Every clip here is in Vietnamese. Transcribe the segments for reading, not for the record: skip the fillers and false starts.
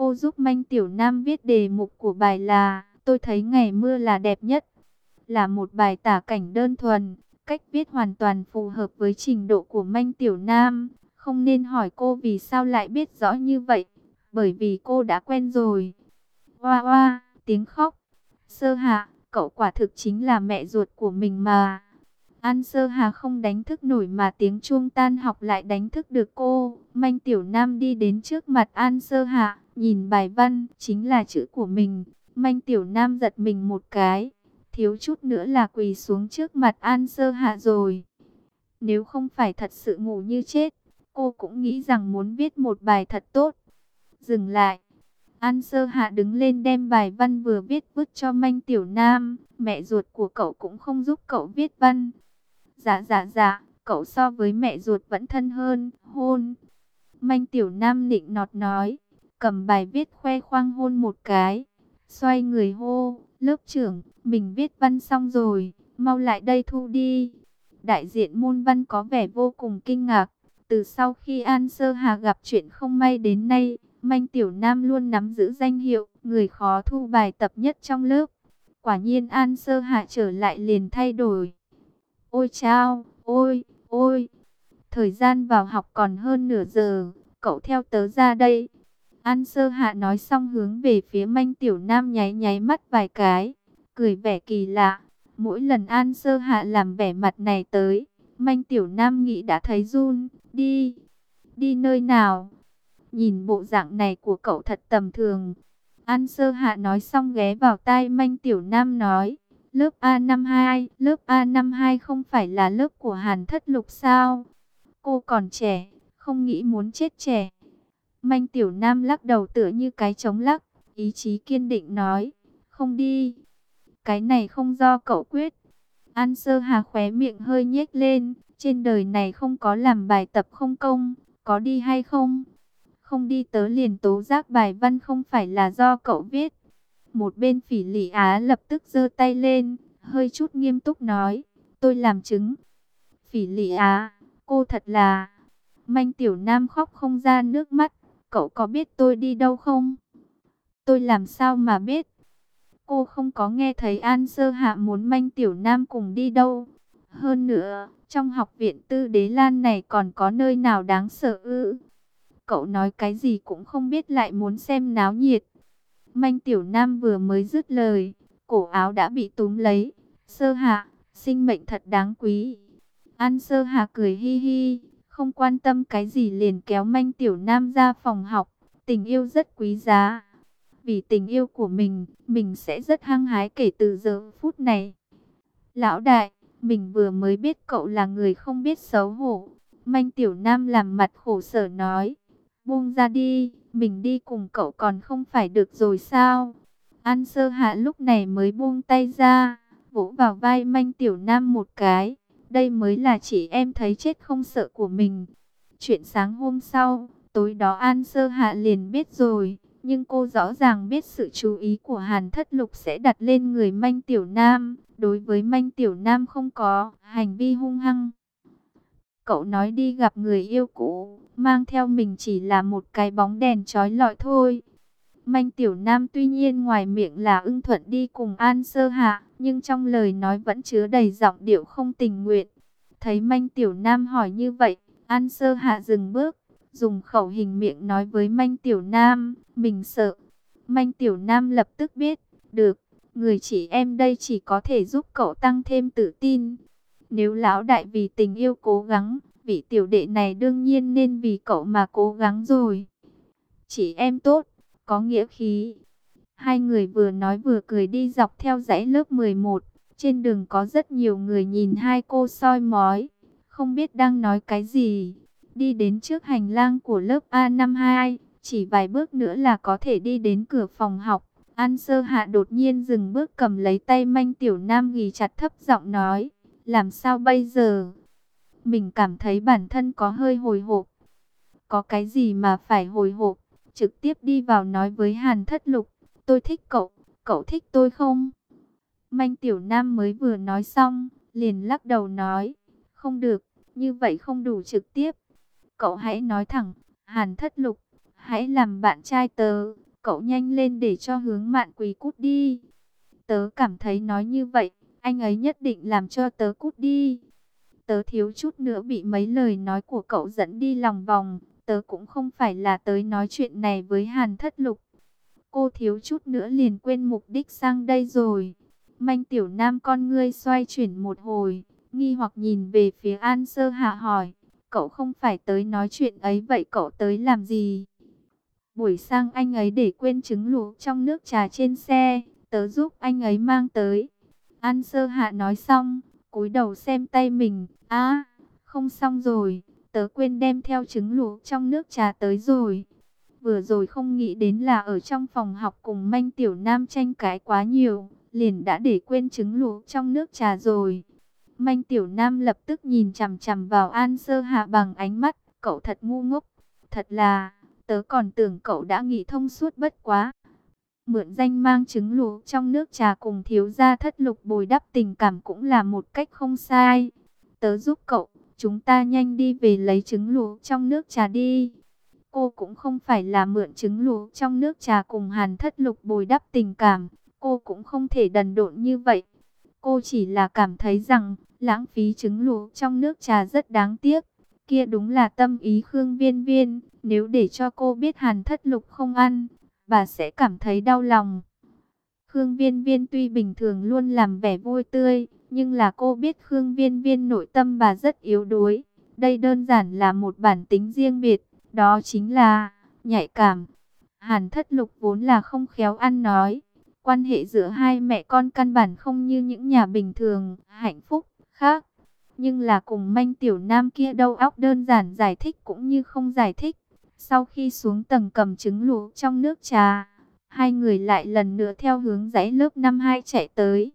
cô giúp Manh Tiểu Nam viết đề mục của bài là "Tôi thấy ngày mưa là đẹp nhất", là một bài tả cảnh đơn thuần, cách viết hoàn toàn phù hợp với trình độ của Manh Tiểu Nam. Không nên hỏi cô vì sao lại biết rõ như vậy, bởi vì cô đã quen rồi. Oa oa, tiếng khóc. Sơ Hạ, cậu quả thực chính là mẹ ruột của mình mà. An Sơ Hà không đánh thức nổi mà tiếng chuông tan học lại đánh thức được cô. Manh Tiểu Nam đi đến trước mặt An Sơ Hà, nhìn bài văn, chính là chữ của mình. Manh Tiểu Nam giật mình một cái, thiếu chút nữa là quỳ xuống trước mặt An Sơ Hạ rồi. Nếu không phải thật sự ngủ như chết, cô cũng nghĩ rằng muốn viết một bài thật tốt. Dừng lại. An Sơ Hạ đứng lên đem bài văn vừa viết vứt cho Manh Tiểu Nam. Mẹ ruột của cậu cũng không giúp cậu viết văn. Dạ, cậu so với mẹ ruột vẫn thân hơn, hôn. Manh Tiểu Nam nịnh nọt nói, cầm bài viết khoe khoang hôn một cái. Xoay người hô, lớp trưởng, mình viết văn xong rồi, mau lại đây thu đi. Đại diện môn văn có vẻ vô cùng kinh ngạc. Từ sau khi An Sơ Hà gặp chuyện không may đến nay, Manh Tiểu Nam luôn nắm giữ danh hiệu người khó thu bài tập nhất trong lớp. Quả nhiên An Sơ Hà trở lại liền thay đổi. Ôi chao, ôi, thời gian vào học còn hơn nửa giờ, cậu theo tớ ra đây. An Sơ Hạ nói xong hướng về phía Manh Tiểu Nam nháy nháy mắt vài cái, cười vẻ kỳ lạ. Mỗi lần An Sơ Hạ làm vẻ mặt này tới, Manh Tiểu Nam nghĩ đã thấy run. Đi nơi nào? Nhìn bộ dạng này của cậu thật tầm thường. An Sơ Hạ nói xong ghé vào tai Manh Tiểu Nam nói, lớp A52 không phải là lớp của Hàn Thất Lục sao? Cô còn trẻ, không nghĩ muốn chết trẻ. Manh Tiểu Nam lắc đầu tựa như cái trống lắc, ý chí kiên định nói, không đi. Cái này không do cậu quyết. An Sơ Hà khóe miệng hơi nhếch lên, trên đời này không có làm bài tập không công, có đi hay không? Không đi tớ liền tố giác bài văn không phải là do cậu viết. Một bên Phỉ Lị Á lập tức giơ tay lên, hơi chút nghiêm túc nói, tôi làm chứng. Phỉ Lị Á, cô thật là... Manh Tiểu Nam khóc không ra nước mắt, cậu có biết tôi đi đâu không? Tôi làm sao mà biết? Cô không có nghe thấy An Sơ Hạ muốn Manh Tiểu Nam cùng đi đâu. Hơn nữa, trong học viện Tư Đế Lan này còn có nơi nào đáng sợ ư? Cậu nói cái gì cũng không biết lại muốn xem náo nhiệt. Manh Tiểu Nam vừa mới dứt lời, cổ áo đã bị túm lấy. Sơ Hạ, sinh mệnh thật đáng quý. An Sơ Hạ cười hi hi, không quan tâm cái gì liền kéo Manh Tiểu Nam ra phòng học. Tình yêu rất quý giá. Vì tình yêu của mình sẽ rất hăng hái kể từ giờ phút này. Lão đại, mình vừa mới biết cậu là người không biết xấu hổ. Manh Tiểu Nam làm mặt khổ sở nói, buông ra đi, mình đi cùng cậu còn không phải được rồi sao? An Sơ Hạ lúc này mới buông tay ra, vỗ vào vai Manh Tiểu Nam một cái. Đây mới là chị em thấy chết không sợ của mình. Chuyện sáng hôm sau, tối đó An Sơ Hạ liền biết rồi. Nhưng cô rõ ràng biết sự chú ý của Hàn Thất Lục sẽ đặt lên người Manh Tiểu Nam. Đối với Manh Tiểu Nam không có hành vi hung hăng. Cậu nói đi gặp người yêu cũ, mang theo mình chỉ là một cái bóng đèn chói lọi thôi. Manh Tiểu Nam tuy nhiên ngoài miệng là ưng thuận đi cùng An Sơ Hạ, nhưng trong lời nói vẫn chứa đầy giọng điệu không tình nguyện. Thấy Manh Tiểu Nam hỏi như vậy, An Sơ Hạ dừng bước, dùng khẩu hình miệng nói với Manh Tiểu Nam, mình sợ. Manh Tiểu Nam lập tức biết, được, người chị em đây chỉ có thể giúp cậu tăng thêm tự tin. Nếu lão đại vì tình yêu cố gắng, vị tiểu đệ này đương nhiên nên vì cậu mà cố gắng rồi. Chị em tốt, có nghĩa khí. Hai người vừa nói vừa cười đi dọc theo dãy lớp 11. Trên đường có rất nhiều người nhìn hai cô soi mói, không biết đang nói cái gì. Đi đến trước hành lang của lớp A52, chỉ vài bước nữa là có thể đi đến cửa phòng học. An Sơ Hạ đột nhiên dừng bước cầm lấy tay Manh Tiểu Nam ghì chặt thấp giọng nói, làm sao bây giờ? Mình cảm thấy bản thân có hơi hồi hộp. Có cái gì mà phải hồi hộp? Trực tiếp đi vào nói với Hàn Thất Lục, tôi thích cậu, cậu thích tôi không? Manh Tiểu Nam mới vừa nói xong, liền lắc đầu nói, không được, như vậy không đủ trực tiếp. Cậu hãy nói thẳng, Hàn Thất Lục, hãy làm bạn trai tớ, cậu nhanh lên để cho Hướng Mạn Quỳ cút đi. Tớ cảm thấy nói như vậy, anh ấy nhất định làm cho tớ cút đi. Tớ thiếu chút nữa bị mấy lời nói của cậu dẫn đi lòng vòng. Tớ cũng không phải là tới nói chuyện này với Hàn Thất Lục. Cô thiếu chút nữa liền quên mục đích sang đây rồi. Manh Tiểu Nam con ngươi xoay chuyển một hồi, nghi hoặc nhìn về phía An Sơ Hạ hỏi, cậu không phải tới nói chuyện ấy vậy cậu tới làm gì? Buổi sang anh ấy để quên trứng luộc trong nước trà trên xe, tớ giúp anh ấy mang tới. An Sơ Hạ nói xong, cúi đầu xem tay mình, không xong rồi, tớ quên đem theo trứng luộc trong nước trà tới rồi. Vừa rồi không nghĩ đến là ở trong phòng học cùng Manh Tiểu Nam tranh cãi quá nhiều, liền đã để quên trứng luộc trong nước trà rồi. Manh Tiểu Nam lập tức nhìn chằm chằm vào An Sơ Hạ bằng ánh mắt, cậu thật ngu ngốc, thật là, tớ còn tưởng cậu đã nghĩ thông suốt bất quá. Mượn danh mang trứng luộc trong nước trà cùng thiếu gia Thất Lục bồi đắp tình cảm cũng là một cách không sai. Tớ giúp cậu, chúng ta nhanh đi về lấy trứng luộc trong nước trà đi. Cô cũng không phải là mượn trứng luộc trong nước trà cùng Hàn Thất Lục bồi đắp tình cảm, cô cũng không thể đần độn như vậy. Cô chỉ là cảm thấy rằng, lãng phí trứng luộc trong nước trà rất đáng tiếc. Kia đúng là tâm ý Khương Viên Viên, nếu để cho cô biết Hàn Thất Lục không ăn, bà sẽ cảm thấy đau lòng. Khương Viên Viên tuy bình thường luôn làm vẻ vui tươi, nhưng là cô biết Khương Viên Viên nội tâm bà rất yếu đuối. Đây đơn giản là một bản tính riêng biệt, đó chính là nhạy cảm. Hàn Thất Lục vốn là không khéo ăn nói. Quan hệ giữa hai mẹ con căn bản không như những nhà bình thường, hạnh phúc, khác. Nhưng là cùng Manh Tiểu Nam kia đầu óc đơn giản giải thích cũng như không giải thích. Sau khi xuống tầng cầm trứng luộc trong nước trà, hai người lại lần nữa theo hướng dãy lớp 5-2 chạy tới.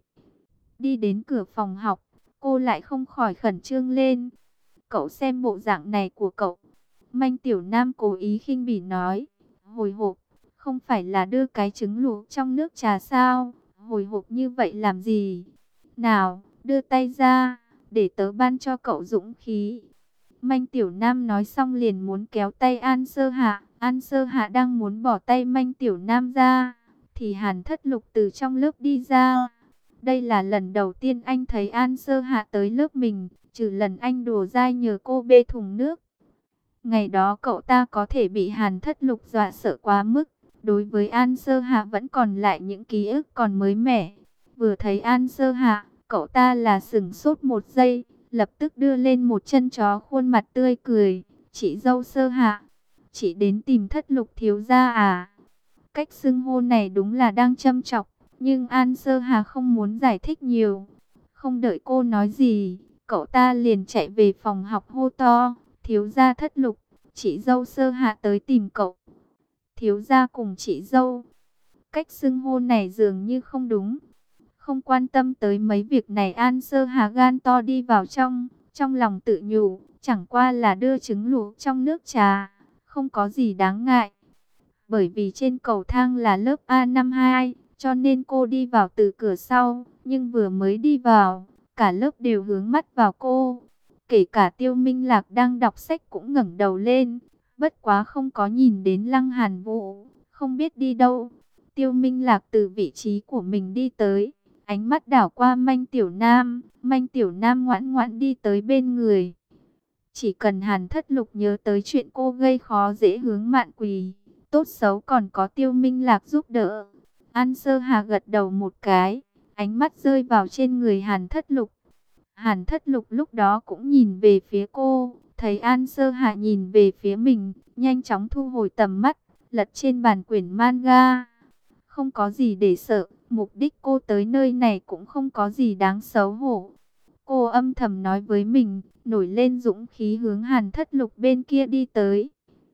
Đi đến cửa phòng học, cô lại không khỏi khẩn trương lên. Cậu xem bộ dạng này của cậu. Manh Tiểu Nam cố ý khinh bỉ nói. Hồi hộp, không phải là đưa cái trứng luộc trong nước trà sao? Hồi hộp như vậy làm gì? Nào, đưa tay ra, để tớ ban cho cậu dũng khí. Manh Tiểu Nam nói xong liền muốn kéo tay An Sơ Hạ. An Sơ Hạ đang muốn bỏ tay Manh Tiểu Nam ra, thì Hàn Thất Lục từ trong lớp đi ra. Đây là lần đầu tiên anh thấy An Sơ Hạ tới lớp mình, trừ lần anh đùa dai nhờ cô bê thùng nước. Ngày đó cậu ta có thể bị Hàn Thất Lục dọa sợ quá mức. Đối với An Sơ Hạ vẫn còn lại những ký ức còn mới mẻ. Vừa thấy An Sơ Hạ, cậu ta là sửng sốt một giây, lập tức đưa lên một chân chó khuôn mặt tươi cười. Chị dâu Sơ Hạ, chị đến tìm Thất Lục thiếu gia à? Cách xưng hô này đúng là đang châm chọc, nhưng An Sơ Hạ không muốn giải thích nhiều. Không đợi cô nói gì, cậu ta liền chạy về phòng học hô to, thiếu gia Thất Lục, chị dâu Sơ Hạ tới tìm cậu. Thiếu gia cùng chị dâu, cách xưng hô này dường như không đúng. Không quan tâm tới mấy việc này, An Sơ Hạ gan to đi vào trong lòng tự nhủ, chẳng qua là đưa trứng luộc trong nước trà, không có gì đáng ngại. Bởi vì trên cầu thang là lớp A52, cho nên cô đi vào từ cửa sau, nhưng vừa mới đi vào, cả lớp đều hướng mắt vào cô. Kể cả Tiêu Minh Lạc đang đọc sách cũng ngẩng đầu lên, bất quá không có nhìn đến Lăng Hàn Vũ, không biết đi đâu. Tiêu Minh Lạc từ vị trí của mình đi tới, ánh mắt đảo qua Manh Tiểu Nam ngoãn ngoãn đi tới bên người. Chỉ cần Hàn Thất Lục nhớ tới chuyện cô gây khó dễ Hướng Mạn Quỳ, tốt xấu còn có Tiêu Minh Lạc giúp đỡ. An Sơ Hà gật đầu một cái, ánh mắt rơi vào trên người Hàn Thất Lục. Hàn Thất Lục lúc đó cũng nhìn về phía cô, thấy An Sơ Hà nhìn về phía mình, nhanh chóng thu hồi tầm mắt, lật trên bàn quyển manga. Không có gì để sợ, mục đích cô tới nơi này cũng không có gì đáng xấu hổ. Cô âm thầm nói với mình, nổi lên dũng khí hướng Hàn Thất Lục bên kia đi tới.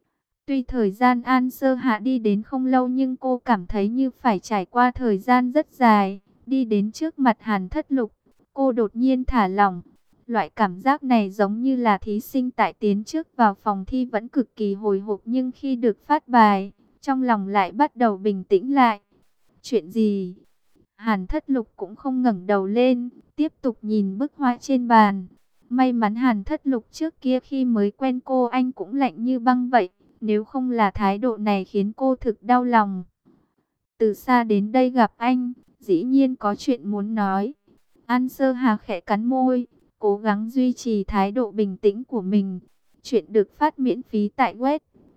Tuy thời gian An Sơ Hạ đi đến không lâu nhưng cô cảm thấy như phải trải qua thời gian rất dài. Đi đến trước mặt Hàn Thất Lục, cô đột nhiên thả lỏng. Loại cảm giác này giống như là thí sinh tại tiến trước vào phòng thi vẫn cực kỳ hồi hộp, nhưng khi được phát bài, trong lòng lại bắt đầu bình tĩnh lại. Chuyện gì? Hàn Thất Lục cũng không ngẩng đầu lên, tiếp tục nhìn bức họa trên bàn. May mắn Hàn Thất Lục trước kia khi mới quen cô anh cũng lạnh như băng vậy. Nếu không là thái độ này khiến cô thực đau lòng. từ xa đến đây gặp anh, dĩ nhiên có chuyện muốn nói. An Sơ Hà khẽ cắn môi, cố gắng duy trì thái độ bình tĩnh của mình. Chuyện được phát miễn phí tại web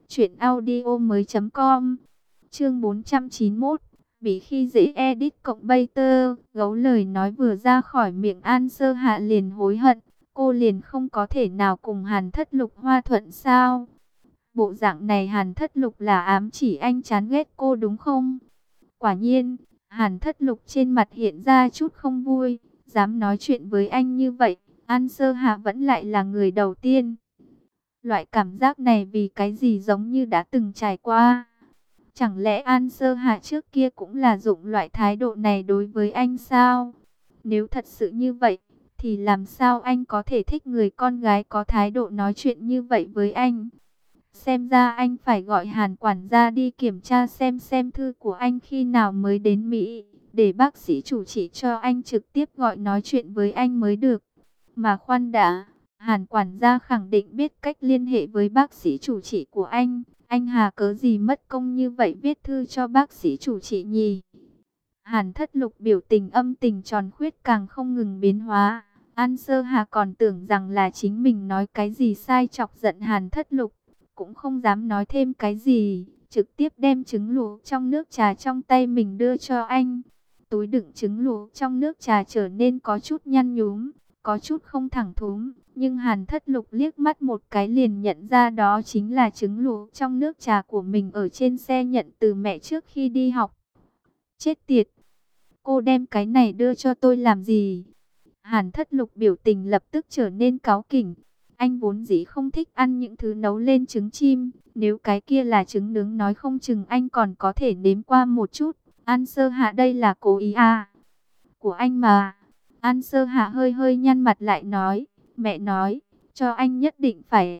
truyệnaudiomoi.com. Chương 491, bị khi dễ edit cộng Bater. Gấu lời nói vừa ra khỏi miệng An Sơ Hạ liền hối hận, cô liền không có thể nào cùng Hàn Thất Lục hòa thuận sao? Bộ dạng này Hàn Thất Lục là ám chỉ anh chán ghét cô đúng không? Quả nhiên, Hàn Thất Lục trên mặt hiện ra chút không vui, dám nói chuyện với anh như vậy, An Sơ Hạ vẫn lại là người đầu tiên. Loại cảm giác này vì cái gì giống như đã từng trải qua. Chẳng lẽ An Sơ Hạ trước kia cũng là dụng loại thái độ này đối với anh sao? Nếu thật sự như vậy, thì làm sao anh có thể thích người con gái có thái độ nói chuyện như vậy với anh? Xem ra anh phải gọi Hàn quản gia đi kiểm tra xem thư của anh khi nào mới đến Mỹ, để bác sĩ chủ trị cho anh trực tiếp gọi nói chuyện với anh mới được. Mà khoan đã, Hàn quản gia khẳng định biết cách liên hệ với bác sĩ chủ trị của anh hà cớ gì mất công như vậy viết thư cho bác sĩ chủ trị nhỉ? Hàn Thất Lục biểu tình âm tình tròn khuyết càng không ngừng biến hóa. An Sơ Hà còn tưởng rằng là chính mình nói cái gì sai chọc giận Hàn Thất Lục, cũng không dám nói thêm cái gì, trực tiếp đem trứng luộc trong nước trà trong tay mình đưa cho anh. Túi đựng trứng luộc trong nước trà trở nên có chút nhăn nhúm, có chút không thẳng thúm, nhưng Hàn Thất Lục liếc mắt một cái liền nhận ra đó chính là trứng luộc trong nước trà của mình ở trên xe nhận từ mẹ trước khi đi học. Chết tiệt, cô đem cái này đưa cho tôi làm gì? Hàn Thất Lục biểu tình lập tức trở nên cáu kỉnh. Anh vốn dĩ không thích ăn những thứ nấu lên trứng chim, nếu cái kia là trứng nướng nói không chừng anh còn có thể nếm qua một chút. An Sơ Hạ đây là cố ý à? Của anh mà. An Sơ Hạ hơi hơi nhăn mặt lại nói, mẹ nói, cho anh nhất định phải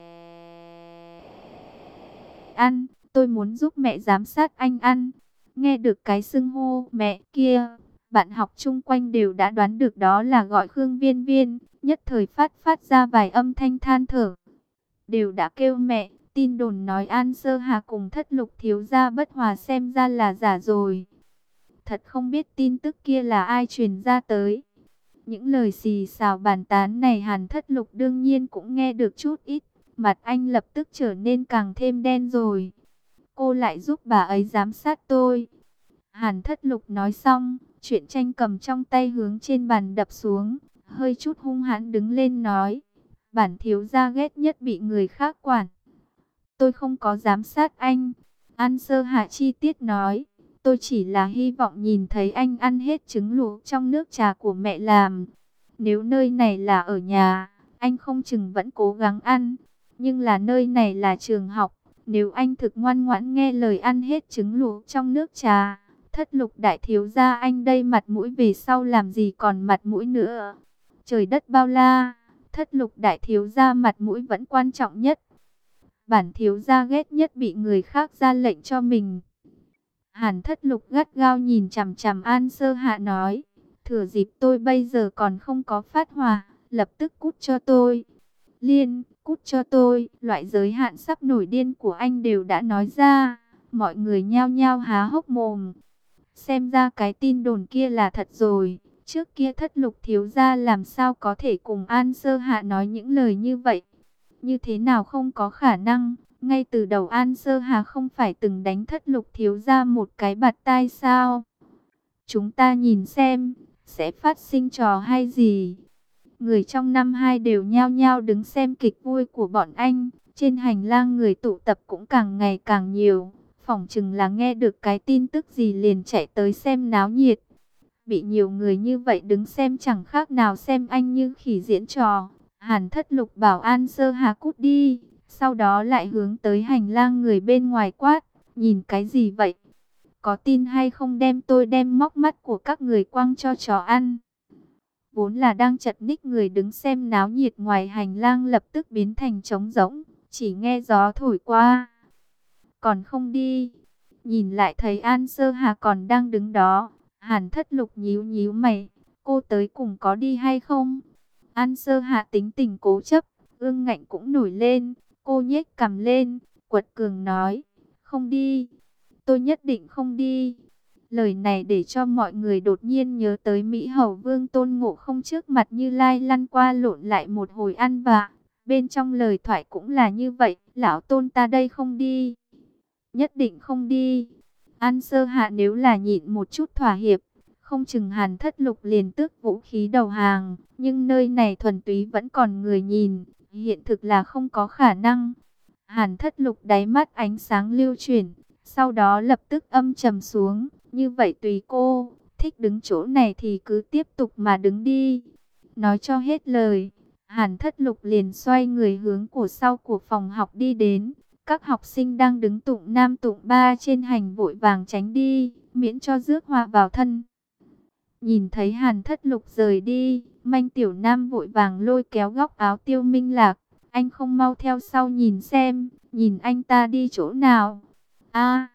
ăn, tôi muốn giúp mẹ giám sát anh ăn. Nghe được cái xưng hô mẹ kia, bạn học chung quanh đều đã đoán được đó là gọi Khương Viên Viên, nhất thời phát ra vài âm thanh than thở. Đều đã kêu mẹ, tin đồn nói An Sơ Hà cùng Thất Lục thiếu gia bất hòa xem ra là giả rồi. Thật không biết tin tức kia là ai truyền ra tới. Những lời xì xào bàn tán này Hàn Thất Lục đương nhiên cũng nghe được chút ít, mặt anh lập tức trở nên càng thêm đen rồi. Cô lại giúp bà ấy giám sát tôi. Hàn Thất Lục nói xong, truyện tranh cầm trong tay hướng trên bàn đập xuống, hơi chút hung hãn đứng lên nói, bản thiếu gia ghét nhất bị người khác quản. Tôi không có giám sát anh. An Sơ Hạ chi tiết nói, tôi chỉ là hy vọng nhìn thấy anh ăn hết trứng luộc trong nước trà của mẹ làm. Nếu nơi này là ở nhà, anh không chừng vẫn cố gắng ăn, nhưng là nơi này là trường học. Nếu anh thực ngoan ngoãn nghe lời ăn hết trứng luộc trong nước trà, Thất Lục đại thiếu gia anh đây mặt mũi về sau làm gì còn mặt mũi nữa. Trời đất bao la, Thất Lục đại thiếu gia mặt mũi vẫn quan trọng nhất. Bản thiếu gia ghét nhất bị người khác ra lệnh cho mình. Hàn Thất Lục gắt gao nhìn chằm chằm An Sơ Hạ nói, thừa dịp tôi bây giờ còn không có phát hỏa, lập tức cút cho tôi. Liên, cút cho tôi. Loại giới hạn sắp nổi điên của anh đều đã nói ra, mọi người nhao nhao há hốc mồm. Xem ra cái tin đồn kia là thật rồi. Trước kia Thất Lục thiếu gia làm sao có thể cùng An Sơ Hạ nói những lời như vậy? Như thế nào không có khả năng? Ngay từ đầu An Sơ Hà không phải từng đánh Thất Lục thiếu gia một cái bạt tai sao? Chúng ta nhìn xem, sẽ phát sinh trò hay gì? Người trong năm hai đều nhao nhao đứng xem kịch vui của bọn anh. Trên hành lang người tụ tập cũng càng ngày càng nhiều. Phỏng chừng là nghe được cái tin tức gì liền chạy tới xem náo nhiệt. Bị nhiều người như vậy đứng xem chẳng khác nào xem anh như khỉ diễn trò. Hàn Thất Lục bảo An Sơ Hà cút đi. Sau đó lại hướng tới hành lang người bên ngoài quát. Nhìn cái gì vậy? Có tin hay không đem móc mắt của các người quăng cho chó ăn? Vốn là đang chật ních người đứng xem náo nhiệt ngoài hành lang lập tức biến thành trống rỗng. Chỉ nghe gió thổi qua. Còn không đi. Nhìn lại thấy An Sơ Hà còn đang đứng đó. Hàn Thất Lục nhíu nhíu mày. Cô tới cùng có đi hay không? An Sơ Hà tính tình cố chấp. Ương ngạnh cũng nổi lên. Cô nhếch cằm lên. Quật cường nói. Không đi. Tôi nhất định không đi. Lời này để cho mọi người đột nhiên nhớ tới Mỹ Hầu Vương Tôn Ngộ Không trước mặt Như Lai lăn qua lộn lại một hồi ăn vạ. Bên trong lời thoại cũng là như vậy, lão Tôn ta đây không đi. Nhất định không đi. An Sơ Hạ nếu là nhịn một chút thỏa hiệp, không chừng Hàn Thất Lục liền tước vũ khí đầu hàng. Nhưng nơi này thuần túy vẫn còn người nhìn, hiện thực là không có khả năng. Hàn Thất Lục đáy mắt ánh sáng lưu chuyển, sau đó lập tức âm trầm xuống. Như vậy tùy cô, thích đứng chỗ này thì cứ tiếp tục mà đứng đi. Nói cho hết lời, Hàn Thất Lục liền xoay người hướng của sau của phòng học đi đến. Các học sinh đang đứng tụng nam tụng ba trên hành vội vàng tránh đi, miễn cho rước họa vào thân. Nhìn thấy Hàn Thất Lục rời đi, Manh Tiểu Nam vội vàng lôi kéo góc áo Tiêu Minh Lạc. Anh không mau theo sau nhìn xem, nhìn anh ta đi chỗ nào. A,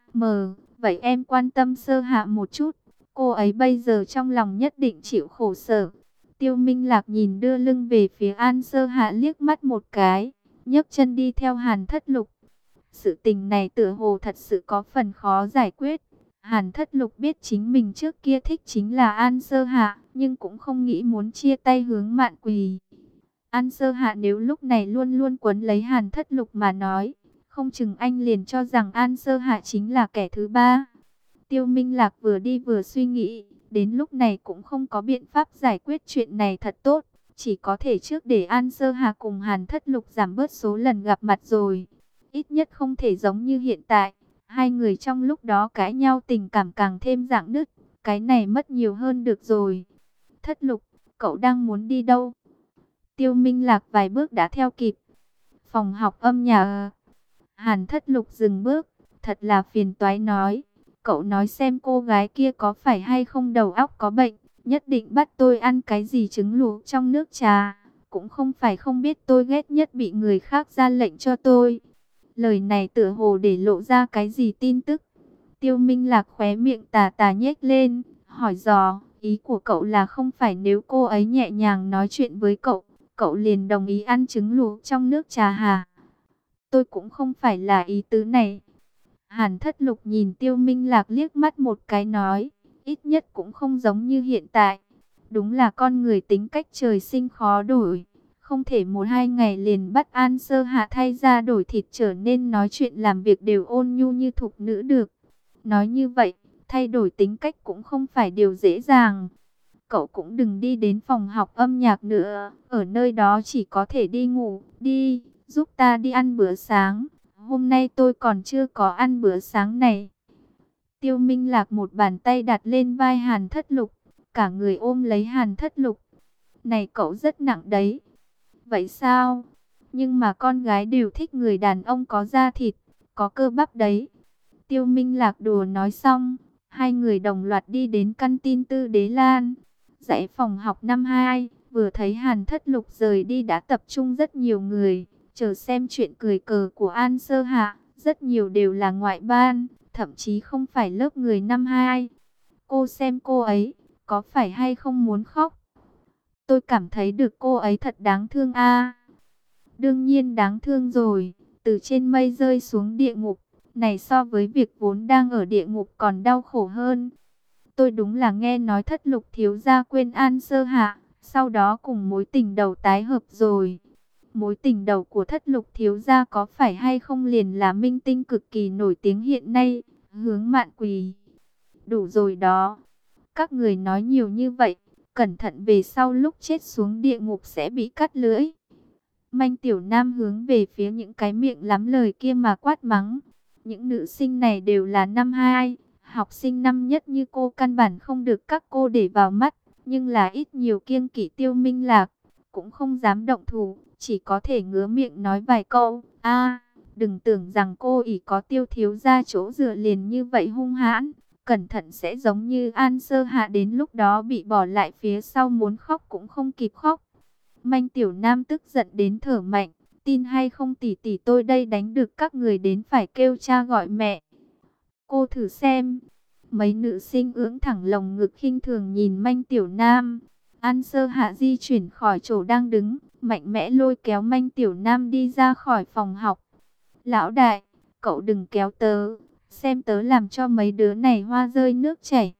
vậy em quan tâm Sơ Hạ một chút. Cô ấy bây giờ trong lòng nhất định chịu khổ sở. Tiêu Minh Lạc nhìn đưa lưng về phía An Sơ Hạ liếc mắt một cái, nhấc chân đi theo Hàn Thất Lục. Sự tình này tựa hồ thật sự có phần khó giải quyết. Hàn Thất Lục biết chính mình trước kia thích chính là An Sơ Hạ, nhưng cũng không nghĩ muốn chia tay hướng Mạn Quỳ. An Sơ Hạ nếu lúc này luôn luôn quấn lấy Hàn Thất Lục mà nói, không chừng anh liền cho rằng An Sơ Hạ chính là kẻ thứ ba. Tiêu Minh Lạc vừa đi vừa suy nghĩ, đến lúc này cũng không có biện pháp giải quyết chuyện này thật tốt, chỉ có thể trước để An Sơ Hạ cùng Hàn Thất Lục giảm bớt số lần gặp mặt rồi. Ít nhất không thể giống như hiện tại, hai người trong lúc đó cãi nhau tình cảm càng thêm rạn nứt, cái này mất nhiều hơn được rồi. Thất Lục, cậu đang muốn đi đâu? Tiêu Minh Lạc vài bước đã theo kịp. Phòng học âm nhạc. Hàn Thất Lục dừng bước, thật là phiền toái nói. Cậu nói xem cô gái kia có phải hay không đầu óc có bệnh, nhất định bắt tôi ăn cái gì trứng luộc trong nước trà. Cũng không phải không biết tôi ghét nhất bị người khác ra lệnh cho tôi. Lời này tựa hồ để lộ ra cái gì tin tức. Tiêu Minh Lạc khóe miệng tà tà nhếch lên, hỏi dò, ý của cậu là không phải nếu cô ấy nhẹ nhàng nói chuyện với cậu, cậu liền đồng ý ăn trứng luộc trong nước trà hả? Tôi cũng không phải là ý tứ này. Hàn Thất Lục nhìn Tiêu Minh Lạc liếc mắt một cái nói, ít nhất cũng không giống như hiện tại. Đúng là con người tính cách trời sinh khó đổi. Không thể một hai ngày liền bắt An Sơ Hạ thay ra đổi thịt trở nên nói chuyện làm việc đều ôn nhu như thục nữ được. Nói như vậy, thay đổi tính cách cũng không phải điều dễ dàng. Cậu cũng đừng đi đến phòng học âm nhạc nữa, ở nơi đó chỉ có thể đi ngủ. Đi, giúp ta đi ăn bữa sáng. Hôm nay tôi còn chưa có ăn bữa sáng này. Tiêu Minh Lạc một bàn tay đặt lên vai Hàn Thất Lục, cả người ôm lấy Hàn Thất Lục. Này cậu rất nặng đấy. Vậy sao? Nhưng mà con gái đều thích người đàn ông có da thịt, có cơ bắp đấy. Tiêu Minh Lạc đùa nói xong, hai người đồng loạt đi đến căn tin Tư Đế Lan. Dãy phòng học năm 2, vừa thấy Hàn Thất Lục rời đi đã tập trung rất nhiều người, chờ xem chuyện cười cờ của An Sơ Hạ, rất nhiều đều là ngoại ban, thậm chí không phải lớp người năm 2. Cô xem cô ấy, có phải hay không muốn khóc? Tôi cảm thấy được cô ấy thật đáng thương a. Đương nhiên đáng thương rồi, từ trên mây rơi xuống địa ngục, này so với việc vốn đang ở địa ngục còn đau khổ hơn. Tôi đúng là nghe nói Thất Lục thiếu gia quên An Sơ Hạ, sau đó cùng mối tình đầu tái hợp rồi. Mối tình đầu của Thất Lục thiếu gia có phải hay không liền là minh tinh cực kỳ nổi tiếng hiện nay, Hướng Mạn Quỳ. Đủ rồi đó, các người nói nhiều như vậy, cẩn thận về sau lúc chết xuống địa ngục sẽ bị cắt lưỡi. Manh Tiểu Nam hướng về phía những cái miệng lắm lời kia mà quát mắng. Những nữ sinh này đều là năm 2, học sinh năm nhất như cô căn bản không được các cô để vào mắt, nhưng là ít nhiều kiêng kỵ Tiêu Minh Lạc, cũng không dám động thủ, chỉ có thể ngứa miệng nói vài câu. Đừng tưởng rằng cô ỷ có Tiêu thiếu gia chỗ dựa liền như vậy hung hãn, cẩn thận sẽ giống như An Sơ Hạ đến lúc đó bị bỏ lại phía sau muốn khóc cũng không kịp khóc. Manh Tiểu Nam tức giận đến thở mạnh, tin hay không tỷ tỷ tôi đây đánh được các người đến phải kêu cha gọi mẹ. Cô thử xem. Mấy nữ sinh ưỡn thẳng lồng ngực khinh thường nhìn Manh Tiểu Nam. An Sơ Hạ di chuyển khỏi chỗ đang đứng, mạnh mẽ lôi kéo Manh Tiểu Nam đi ra khỏi phòng học. Lão đại, cậu đừng kéo tớ, xem tớ làm cho mấy đứa này hoa rơi nước chảy.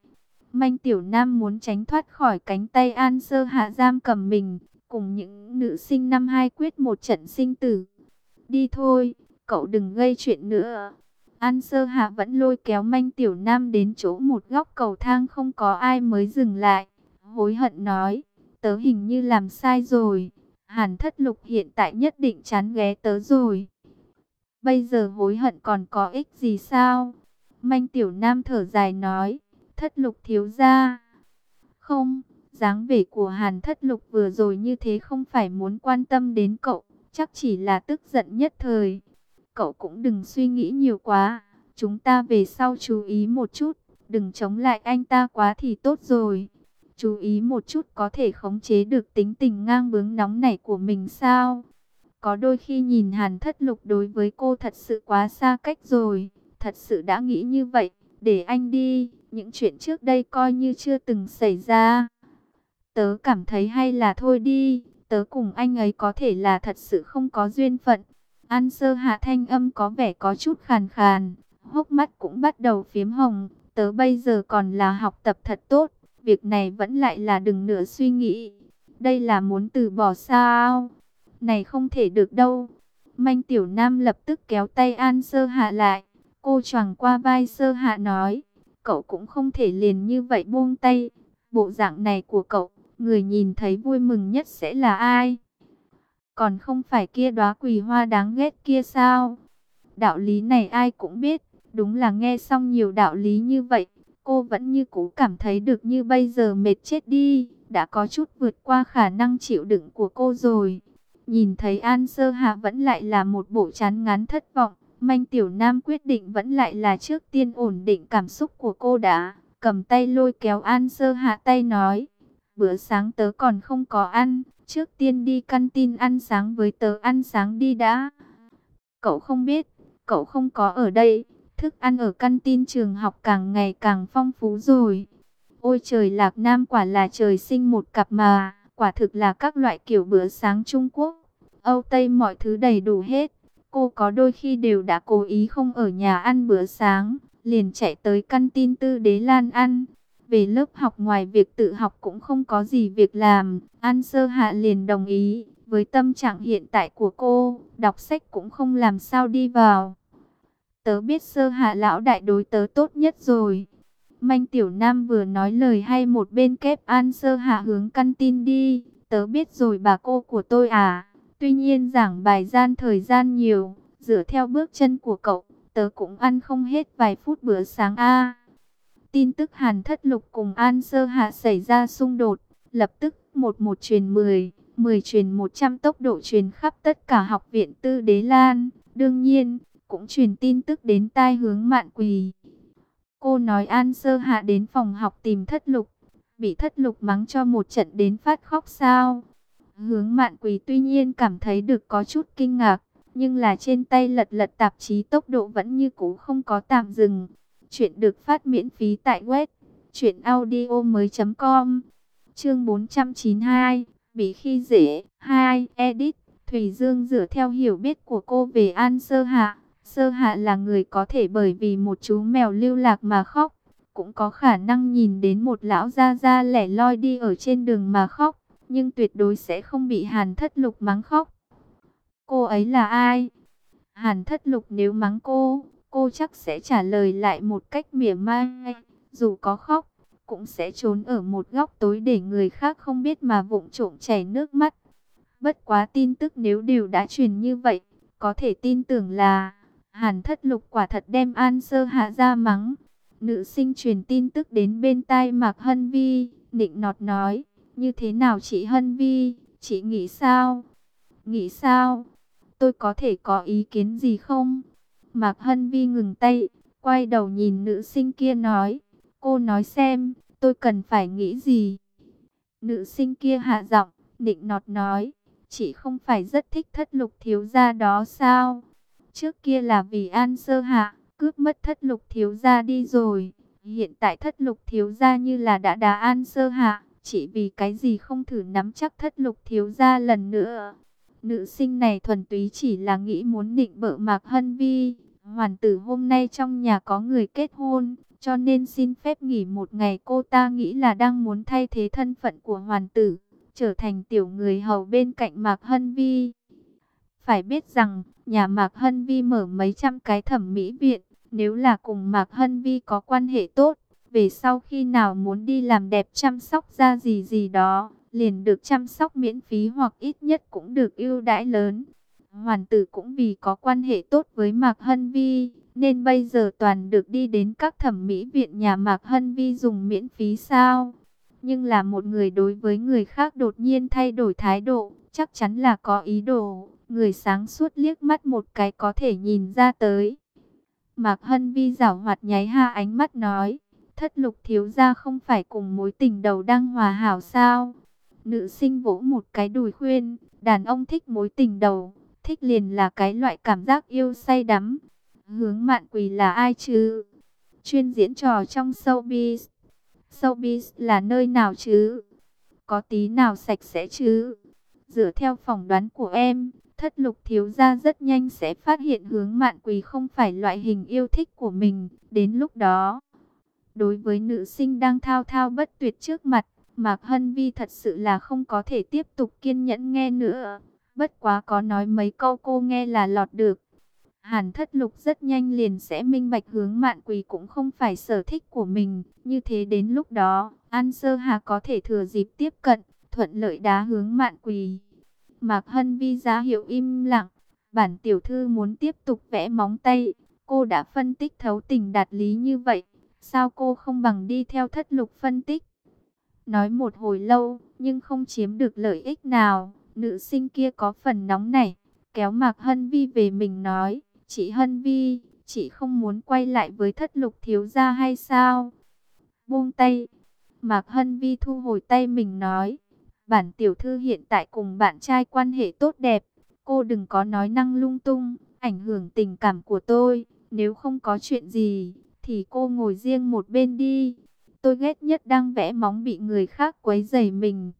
Manh Tiểu Nam muốn tránh thoát khỏi cánh tay An Sơ Hạ giam cầm mình, cùng những nữ sinh năm hai quyết một trận sinh tử. Đi thôi, cậu đừng gây chuyện nữa. An Sơ Hạ vẫn lôi kéo Manh Tiểu Nam đến chỗ một góc cầu thang không có ai mới dừng lại. Hối hận nói, tớ hình như làm sai rồi. Hàn Thất Lục hiện tại nhất định chán ghé tớ rồi. Bây giờ hối hận còn có ích gì sao? Manh Tiểu Nam thở dài nói, Thất Lục thiếu gia. Không, dáng vẻ của Hàn Thất Lục vừa rồi như thế không phải muốn quan tâm đến cậu, chắc chỉ là tức giận nhất thời. Cậu cũng đừng suy nghĩ nhiều quá, chúng ta về sau chú ý một chút, đừng chống lại anh ta quá thì tốt rồi. Chú ý một chút có thể khống chế được tính tình ngang bướng nóng nảy của mình sao? Có đôi khi nhìn Hàn Thất Lục đối với cô thật sự quá xa cách rồi, thật sự đã nghĩ như vậy, để anh đi, những chuyện trước đây coi như chưa từng xảy ra. Tớ cảm thấy hay là thôi đi, tớ cùng anh ấy có thể là thật sự không có duyên phận. An Sơ Hạ thanh âm có vẻ có chút khàn khàn, hốc mắt cũng bắt đầu phiếm hồng. Tớ bây giờ còn là học tập thật tốt, việc này vẫn lại là đừng nửa suy nghĩ. Đây là muốn từ bỏ sao? Này không thể được đâu. Manh Tiểu Nam lập tức kéo tay An Sơ Hạ lại. Cô choàng qua vai Sơ Hạ nói, cậu cũng không thể liền như vậy buông tay. Bộ dạng này của cậu, người nhìn thấy vui mừng nhất sẽ là ai? Còn không phải kia đóa quỳ hoa đáng ghét kia sao? Đạo lý này ai cũng biết, đúng là nghe xong nhiều đạo lý như vậy, cô vẫn như cũ cảm thấy được như bây giờ mệt chết đi, đã có chút vượt qua khả năng chịu đựng của cô rồi. Nhìn thấy An Sơ Hạ vẫn lại là một bộ chán ngán thất vọng, Manh Tiểu Nam quyết định vẫn lại là trước tiên ổn định cảm xúc của cô đã, cầm tay lôi kéo An Sơ Hạ tay nói, bữa sáng tớ còn không có ăn, trước tiên đi căn tin ăn sáng với tớ ăn sáng đi đã. Cậu không biết, cậu không có ở đây, thức ăn ở căn tin trường học càng ngày càng phong phú rồi. Ôi trời, Lạc Nam quả là trời sinh một cặp mà, quả thực là các loại kiểu bữa sáng Trung Quốc, Âu Tây mọi thứ đầy đủ hết. Cô có đôi khi đều đã cố ý không ở nhà ăn bữa sáng, liền chạy tới căn tin Tư Đế Lan ăn. Về lớp học ngoài việc tự học cũng không có gì việc làm, An Sơ Hạ liền đồng ý. Với tâm trạng hiện tại của cô, đọc sách cũng không làm sao đi vào. Tớ biết Sơ Hạ lão đại đối tớ tốt nhất rồi. Manh Tiểu Nam vừa nói lời hay một bên kép An Sơ Hạ hướng căn tin đi. Tớ biết rồi bà cô của tôi à. Tuy nhiên giảng bài gian thời gian nhiều, dựa theo bước chân của cậu, tớ cũng ăn không hết vài phút bữa sáng a. Tin tức Hàn Thất Lục cùng An Sơ Hạ xảy ra xung đột, lập tức một truyền 10, 10 truyền 100 tốc độ truyền khắp tất cả học viện Tư Đế Lan. Đương nhiên, cũng truyền tin tức đến tai Hướng Mạn Quỳ. Cô nói An Sơ Hạ đến phòng học tìm Thất Lục, bị Thất Lục mắng cho một trận đến phát khóc sao. Hướng Mạn Quỳ tuy nhiên cảm thấy được có chút kinh ngạc, nhưng là trên tay lật lật tạp chí tốc độ vẫn như cũ không có tạm dừng. Chuyện được phát miễn phí tại web truyệnaudiomoi.com. Chương 492, bị khi dễ 2, edit. Thủy Dương dựa theo hiểu biết của cô về An Sơ Hạ. Sơ Hạ là người có thể bởi vì một chú mèo lưu lạc mà khóc, cũng có khả năng nhìn đến một lão gia gia lẻ loi đi ở trên đường mà khóc, nhưng tuyệt đối sẽ không bị Hàn Thất Lục mắng khóc. Cô ấy là ai? Hàn Thất Lục nếu mắng cô chắc sẽ trả lời lại một cách mỉa mai, dù có khóc, cũng sẽ trốn ở một góc tối để người khác không biết mà vụng trộm chảy nước mắt. Bất quá tin tức nếu đều đã truyền như vậy, có thể tin tưởng là Hàn Thất Lục quả thật đem An Sơ Hạ ra mắng. Nữ sinh truyền tin tức đến bên tai Mạc Hân Vi, nịnh nọt nói, như thế nào chị Hân Vi, chị nghĩ sao? Nghĩ sao? Tôi có thể có ý kiến gì không? Mạc Hân Vi ngừng tay, quay đầu nhìn nữ sinh kia nói, cô nói xem, tôi cần phải nghĩ gì? Nữ sinh kia hạ giọng, nịnh nọt nói, chị không phải rất thích Thất Lục thiếu gia đó sao? Trước kia là vì An Sơ Hạ, cướp mất Thất Lục thiếu gia đi rồi. Hiện tại Thất Lục thiếu gia như là đã đá An Sơ Hạ, chỉ vì cái gì không thử nắm chắc Thất Lục thiếu gia lần nữa? Nữ sinh này thuần túy chỉ là nghĩ muốn nịnh bợ Mạc Hân Vi. Hoàn tử hôm nay trong nhà có người kết hôn, cho nên xin phép nghỉ một ngày. Cô ta nghĩ là đang muốn thay thế thân phận của hoàn tử, trở thành tiểu người hầu bên cạnh Mạc Hân Vi. Phải biết rằng, nhà Mạc Hân Vi mở mấy trăm cái thẩm mỹ viện, nếu là cùng Mạc Hân Vi có quan hệ tốt, về sau khi nào muốn đi làm đẹp chăm sóc da gì gì đó, liền được chăm sóc miễn phí hoặc ít nhất cũng được ưu đãi lớn. Hoàn tử cũng vì có quan hệ tốt với Mạc Hân Vi, nên bây giờ toàn được đi đến các thẩm mỹ viện nhà Mạc Hân Vi dùng miễn phí sao. Nhưng là một người đối với người khác đột nhiên thay đổi thái độ, chắc chắn là có ý đồ. Người sáng suốt liếc mắt một cái có thể nhìn ra tới. Mạc Hân Vi giảo hoạt nháy ánh mắt nói, Thất Lục thiếu gia không phải cùng mối tình đầu đang hòa hảo sao? Nữ sinh vỗ một cái đùi khuyên, đàn ông thích mối tình đầu, thích liền là cái loại cảm giác yêu say đắm. Hướng Mạn Quỳ là ai chứ? Chuyên diễn trò trong showbiz. Showbiz là nơi nào chứ? Có tí nào sạch sẽ chứ? Dựa theo phỏng đoán của em, Thất Lục thiếu gia rất nhanh sẽ phát hiện Hướng Mạn Quỳ không phải loại hình yêu thích của mình. Đến lúc đó, đối với nữ sinh đang thao thao bất tuyệt trước mặt, Mạc Hân Vi thật sự là không có thể tiếp tục kiên nhẫn nghe nữa. Bất quá có nói mấy câu cô nghe là lọt được. Hàn Thất Lục rất nhanh liền sẽ minh bạch Hướng Mạn Quỳ cũng không phải sở thích của mình. Như thế đến lúc đó, An Sơ Hà có thể thừa dịp tiếp cận, thuận lợi đá Hướng Mạn Quỳ. Mạc Hân Vi ra hiệu im lặng. Bản tiểu thư muốn tiếp tục vẽ móng tay. Cô đã phân tích thấu tình đạt lý như vậy, sao cô không bằng đi theo Thất Lục phân tích? Nói một hồi lâu, nhưng không chiếm được lợi ích nào. Nữ sinh kia có phần nóng nảy, kéo Mạc Hân Vi về mình nói, chị Hân Vi, chị không muốn quay lại với Thất Lục thiếu gia hay sao? Buông tay. Mạc Hân Vi thu hồi tay mình nói, bản tiểu thư hiện tại cùng bạn trai quan hệ tốt đẹp, cô đừng có nói năng lung tung, ảnh hưởng tình cảm của tôi. Nếu không có chuyện gì, thì cô ngồi riêng một bên đi. Tôi ghét nhất đang vẽ móng bị người khác quấy rầy mình.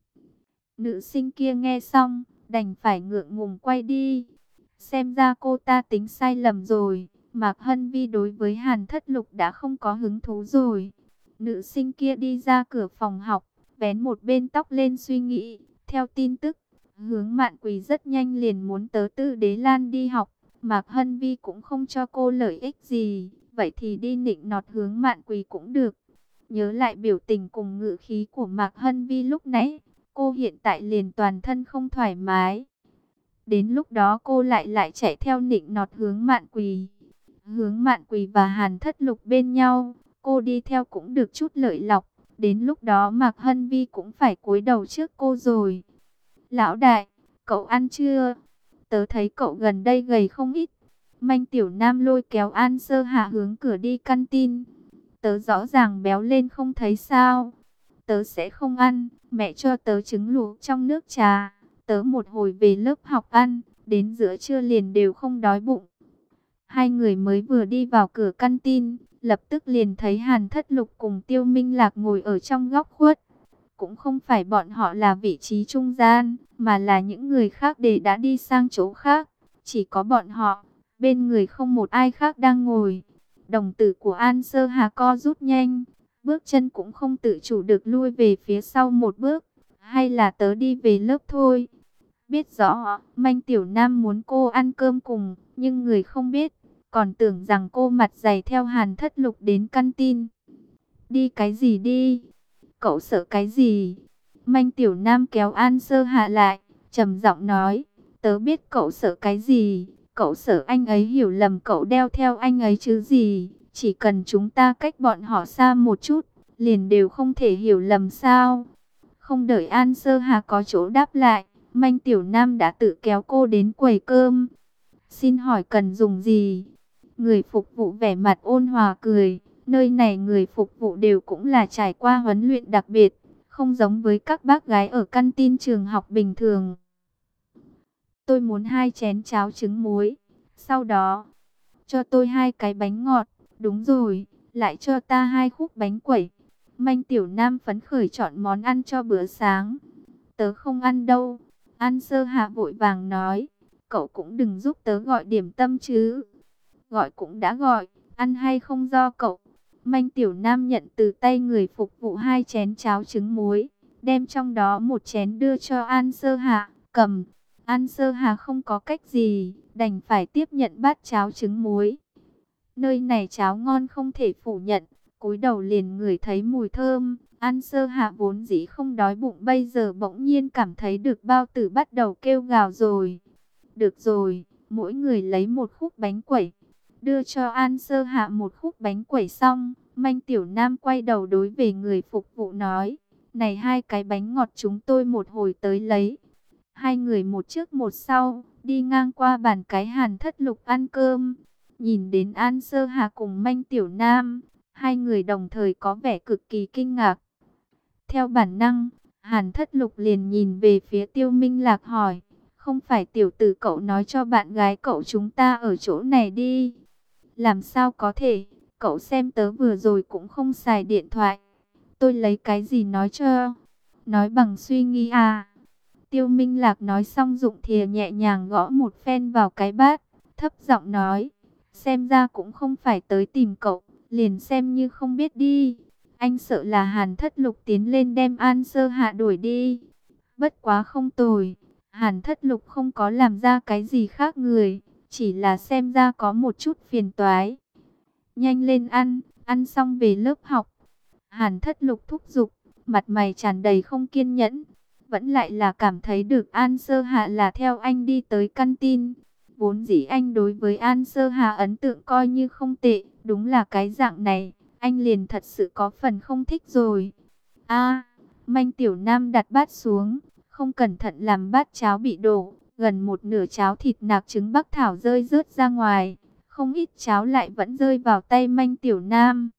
Nữ sinh kia nghe xong, đành phải ngượng ngùng quay đi. Xem ra cô ta tính sai lầm rồi. Mạc Hân Vi đối với Hàn Thất Lục đã không có hứng thú rồi. Nữ sinh kia đi ra cửa phòng học, vén một bên tóc lên suy nghĩ. Theo tin tức, Hướng Mạn Quỳ rất nhanh liền muốn tớ Tư Đế Lan đi học. Mạc Hân Vi cũng không cho cô lợi ích gì, vậy thì đi nịnh nọt Hướng Mạn Quỳ cũng được. Nhớ lại biểu tình cùng ngữ khí của Mạc Hân Vi lúc nãy, cô hiện tại liền toàn thân không thoải mái. Đến lúc đó cô lại chạy theo nịnh nọt Hướng Mạn Quỳ. Hướng Mạn Quỳ và Hàn Thất Lục bên nhau, cô đi theo cũng được chút lợi lộc. Đến lúc đó Mạc Hân Vi cũng phải cúi đầu trước cô rồi. Lão đại, cậu ăn chưa? Tớ thấy cậu gần đây gầy không ít. Manh Tiểu Nam lôi kéo An Sơ Hạ hướng cửa đi căn tin. Tớ rõ ràng béo lên không thấy sao. Tớ sẽ không ăn, mẹ cho tớ trứng luộc trong nước trà. Tớ một hồi về lớp học ăn, đến giữa trưa liền đều không đói bụng. Hai người mới vừa đi vào cửa căn tin, lập tức liền thấy Hàn Thất Lục cùng Tiêu Minh Lạc ngồi ở trong góc khuất. Cũng không phải bọn họ là vị trí trung gian, mà là những người khác để đã đi sang chỗ khác. Chỉ có bọn họ, bên người không một ai khác đang ngồi. Đồng tử của An Sơ Hà co rút nhanh, bước chân cũng không tự chủ được lui về phía sau một bước. Hay là tớ đi về lớp thôi. Biết rõ, Manh Tiểu Nam muốn cô ăn cơm cùng, nhưng người không biết, còn tưởng rằng cô mặt dày theo Hàn Thất Lục đến căn tin. Đi cái gì đi? Cậu sợ cái gì? Manh Tiểu Nam kéo An Sơ Hạ lại, trầm giọng nói, tớ biết cậu sợ cái gì. Cậu sợ anh ấy hiểu lầm cậu đeo theo anh ấy chứ gì. Chỉ cần chúng ta cách bọn họ xa một chút, liền đều không thể hiểu lầm sao. Không đợi An Sơ Hà có chỗ đáp lại, Manh Tiểu Nam đã tự kéo cô đến quầy cơm. Xin hỏi cần dùng gì? Người phục vụ vẻ mặt ôn hòa cười. Nơi này người phục vụ đều cũng là trải qua huấn luyện đặc biệt, không giống với các bác gái ở căn tin trường học bình thường. Tôi muốn 2 chén cháo trứng muối. Sau đó, cho tôi 2 cái bánh ngọt. Đúng rồi, lại cho ta 2 khúc bánh quẩy. Manh Tiểu Nam phấn khởi chọn món ăn cho bữa sáng. Tớ không ăn đâu. An Sơ Hạ vội vàng nói. Cậu cũng đừng giúp tớ gọi điểm tâm chứ. Gọi cũng đã gọi, ăn hay không do cậu. Manh Tiểu Nam nhận từ tay người phục vụ 2 chén cháo trứng muối, đem trong đó một chén đưa cho An Sơ Hạ, cầm. An Sơ Hà không có cách gì, đành phải tiếp nhận bát cháo trứng muối. Nơi này cháo ngon không thể phủ nhận, cúi đầu liền ngửi thấy mùi thơm. An Sơ Hạ vốn dĩ không đói bụng, bây giờ bỗng nhiên cảm thấy được bao tử bắt đầu kêu gào rồi. Được rồi, mỗi người lấy một khúc bánh quẩy, đưa cho An Sơ Hạ một khúc bánh quẩy xong, Manh Tiểu Nam quay đầu đối về người phục vụ nói, này 2 cái bánh ngọt chúng tôi một hồi tới lấy. 2 người một trước một sau, đi ngang qua bàn cái Hàn Thất Lục ăn cơm. Nhìn đến An Sơ Hà cùng Manh Tiểu Nam, 2 người đồng thời có vẻ cực kỳ kinh ngạc. Theo bản năng, Hàn Thất Lục liền nhìn về phía Tiêu Minh Lạc hỏi, không phải tiểu tử cậu nói cho bạn gái cậu chúng ta ở chỗ này đi? Làm sao có thể, cậu xem tớ vừa rồi cũng không xài điện thoại. Tôi lấy cái gì nói cho? Nói bằng suy nghĩ à? Tiêu Minh Lạc nói xong dụng thìa nhẹ nhàng gõ một phen vào cái bát, thấp giọng nói, xem ra cũng không phải tới tìm cậu, liền xem như không biết đi. Anh sợ là Hàn Thất Lục tiến lên đem An Sơ Hạ đuổi đi. Bất quá không tồi, Hàn Thất Lục không có làm ra cái gì khác người, chỉ là xem ra có một chút phiền toái. Nhanh lên ăn, ăn xong về lớp học. Hàn Thất Lục thúc giục, mặt mày tràn đầy không kiên nhẫn. Vẫn lại là cảm thấy được An Sơ Hạ là theo anh đi tới căn tin. Vốn dĩ anh đối với An Sơ Hạ ấn tượng coi như không tệ, đúng là cái dạng này, anh liền thật sự có phần không thích rồi. Manh Tiểu Nam đặt bát xuống, không cẩn thận làm bát cháo bị đổ, gần một nửa cháo thịt nạc trứng Bắc Thảo rơi rớt ra ngoài, không ít cháo lại vẫn rơi vào tay Manh Tiểu Nam.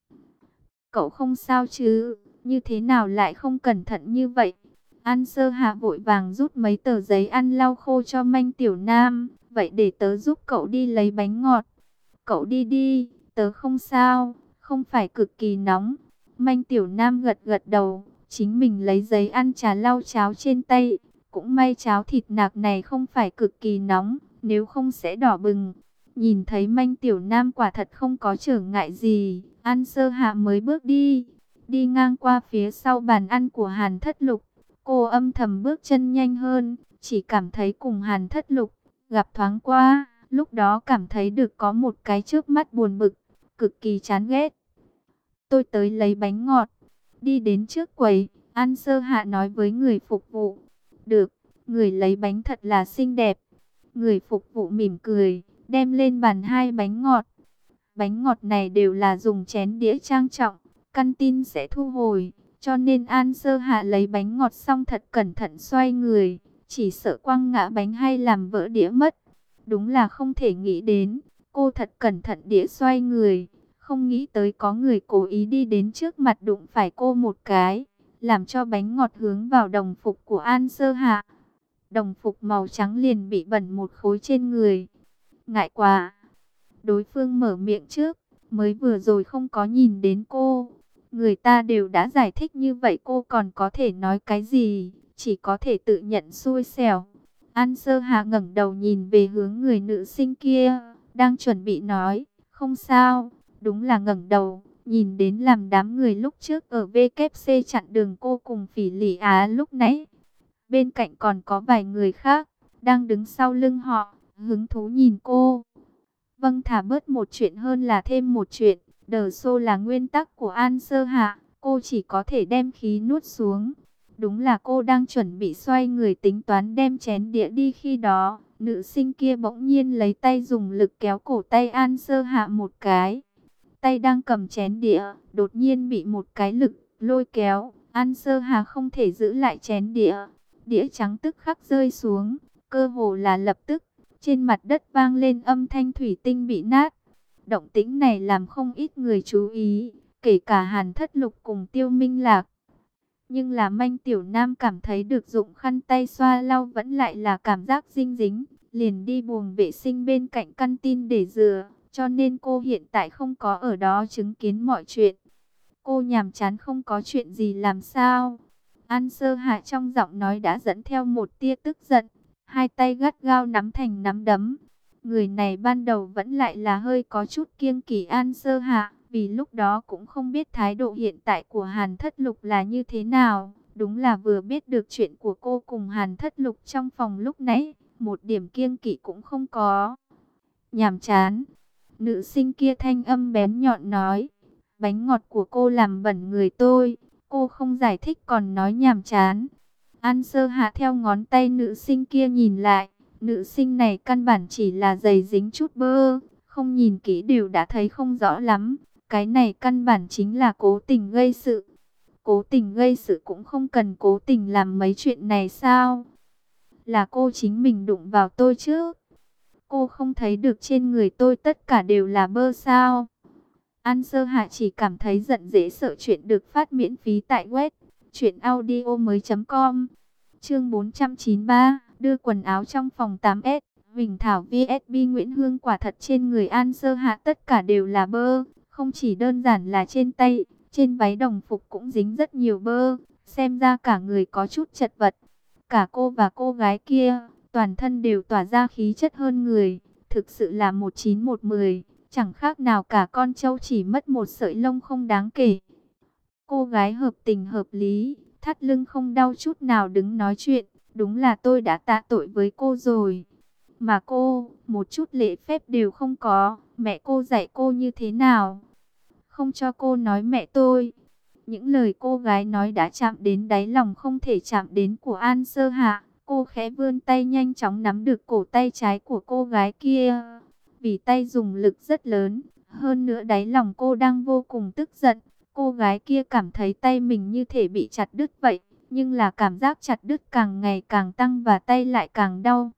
Cậu không sao chứ, như thế nào lại không cẩn thận như vậy? An Sơ Hạ vội vàng rút mấy tờ giấy ăn lau khô cho Manh Tiểu Nam, vậy để tớ giúp cậu đi lấy bánh ngọt. Cậu đi đi, tớ không sao, không phải cực kỳ nóng. Manh Tiểu Nam gật gật đầu, chính mình lấy giấy ăn trà lau cháo trên tay. Cũng may cháo thịt nạc này không phải cực kỳ nóng, nếu không sẽ đỏ bừng. Nhìn thấy Manh Tiểu Nam quả thật không có trở ngại gì, An Sơ Hạ mới bước đi. Đi ngang qua phía sau bàn ăn của Hàn Thất Lục, cô âm thầm bước chân nhanh hơn, chỉ cảm thấy cùng Hàn Thất Lục gặp thoáng qua, lúc đó cảm thấy được có một cái chớp mắt buồn bực, cực kỳ chán ghét. Tôi tới lấy bánh ngọt. Đi đến trước quầy, An Sơ Hạ nói với người phục vụ. Được, người lấy bánh thật là xinh đẹp. Người phục vụ mỉm cười, đem lên bàn 2 bánh ngọt. Bánh ngọt này đều là dùng chén đĩa trang trọng, căn tin sẽ thu hồi. Cho nên An Sơ Hạ lấy bánh ngọt xong thật cẩn thận xoay người, chỉ sợ quăng ngã bánh hay làm vỡ đĩa mất. Đúng là không thể nghĩ đến, cô thật cẩn thận đĩa xoay người, không nghĩ tới có người cố ý đi đến trước mặt đụng phải cô một cái, làm cho bánh ngọt hướng vào đồng phục của An Sơ Hạ. Đồng phục màu trắng liền bị bẩn một khối trên người. Ngại quá. Đối phương mở miệng trước, mới vừa rồi không có nhìn đến cô. Người ta đều đã giải thích như vậy, cô còn có thể nói cái gì, chỉ có thể tự nhận xui xẻo. An Sơ Hạ ngẩng đầu nhìn về hướng người nữ sinh kia, đang chuẩn bị nói, không sao, đúng là ngẩng đầu, nhìn đến làm đám người lúc trước ở WC chặn đường cô cùng Phỉ Lỷ Á lúc nãy. Bên cạnh còn có vài người khác, đang đứng sau lưng họ, hứng thú nhìn cô. Vâng, thả bớt một chuyện hơn là thêm một chuyện. Đờ xô là nguyên tắc của An Sơ Hạ, cô chỉ có thể đem khí nuốt xuống. Đúng là cô đang chuẩn bị xoay người tính toán đem chén đĩa đi, khi đó, nữ sinh kia bỗng nhiên lấy tay dùng lực kéo cổ tay An Sơ Hạ một cái. Tay đang cầm chén đĩa, đột nhiên bị một cái lực lôi kéo, An Sơ Hạ không thể giữ lại chén đĩa. Đĩa trắng tức khắc rơi xuống, cơ hồ là lập tức, trên mặt đất vang lên âm thanh thủy tinh bị nát. Động tĩnh này làm không ít người chú ý, kể cả Hàn Thất Lục cùng Tiêu Minh Lạc. Nhưng là Manh Tiểu Nam cảm thấy được dụng khăn tay xoa lau vẫn lại là cảm giác dinh dính, liền đi buồng vệ sinh bên cạnh căn tin để rửa, cho nên cô hiện tại không có ở đó chứng kiến mọi chuyện. Cô nhàm chán không có chuyện gì làm sao? An Sơ Hạ trong giọng nói đã dẫn theo một tia tức giận, hai tay gắt gao nắm thành nắm đấm. Người này ban đầu vẫn lại là hơi có chút kiêng kỵ An Sơ Hạ, Vì lúc đó cũng không biết thái độ hiện tại của Hàn Thất Lục là như thế nào. Đúng là vừa biết được chuyện của cô cùng Hàn Thất Lục trong phòng lúc nãy, một điểm kiêng kỵ cũng không có. Nhàm chán. Nữ sinh kia thanh âm bén nhọn nói. Bánh ngọt của cô làm bẩn người tôi. Cô không giải thích còn nói nhàm chán. An Sơ Hạ theo ngón tay nữ sinh kia nhìn lại. Nữ sinh này căn bản chỉ là giày dính chút bơ. Không nhìn kỹ đều đã thấy không rõ lắm. Cái này căn bản chính là cố tình gây sự. Cố tình gây sự cũng không cần cố tình làm mấy chuyện này sao? Là cô chính mình đụng vào tôi chứ? Cô không thấy được trên người tôi tất cả đều là bơ sao? An Sơ Hạ chỉ cảm thấy giận dễ sợ. Chuyện được phát miễn phí tại web truyệnaudiomoi.com. Chương 493, đưa quần áo trong phòng 8S. Huỳnh Thảo vsb Nguyễn Hương, quả thật trên người An Sơ Hạ tất cả đều là bơ, không chỉ đơn giản là trên tay, trên váy đồng phục cũng dính rất nhiều bơ, xem ra cả người có chút chật vật. Cả cô và cô gái kia, toàn thân đều tỏa ra khí chất hơn người, thực sự là 1910, chẳng khác nào cả con trâu chỉ mất một sợi lông không đáng kể. Cô gái hợp tình hợp lý, thắt lưng không đau chút nào đứng nói chuyện, đúng là tôi đã tạ tội với cô rồi. Mà cô, một chút lễ phép đều không có, mẹ cô dạy cô như thế nào? Không cho cô nói mẹ tôi. Những lời cô gái nói đã chạm đến đáy lòng không thể chạm đến của An Sơ Hạ. Cô khẽ vươn tay nhanh chóng nắm được cổ tay trái của cô gái kia. Vì tay dùng lực rất lớn, hơn nữa đáy lòng cô đang vô cùng tức giận. Cô gái kia cảm thấy tay mình như thể bị chặt đứt vậy, nhưng là cảm giác chặt đứt càng ngày càng tăng và tay lại càng đau.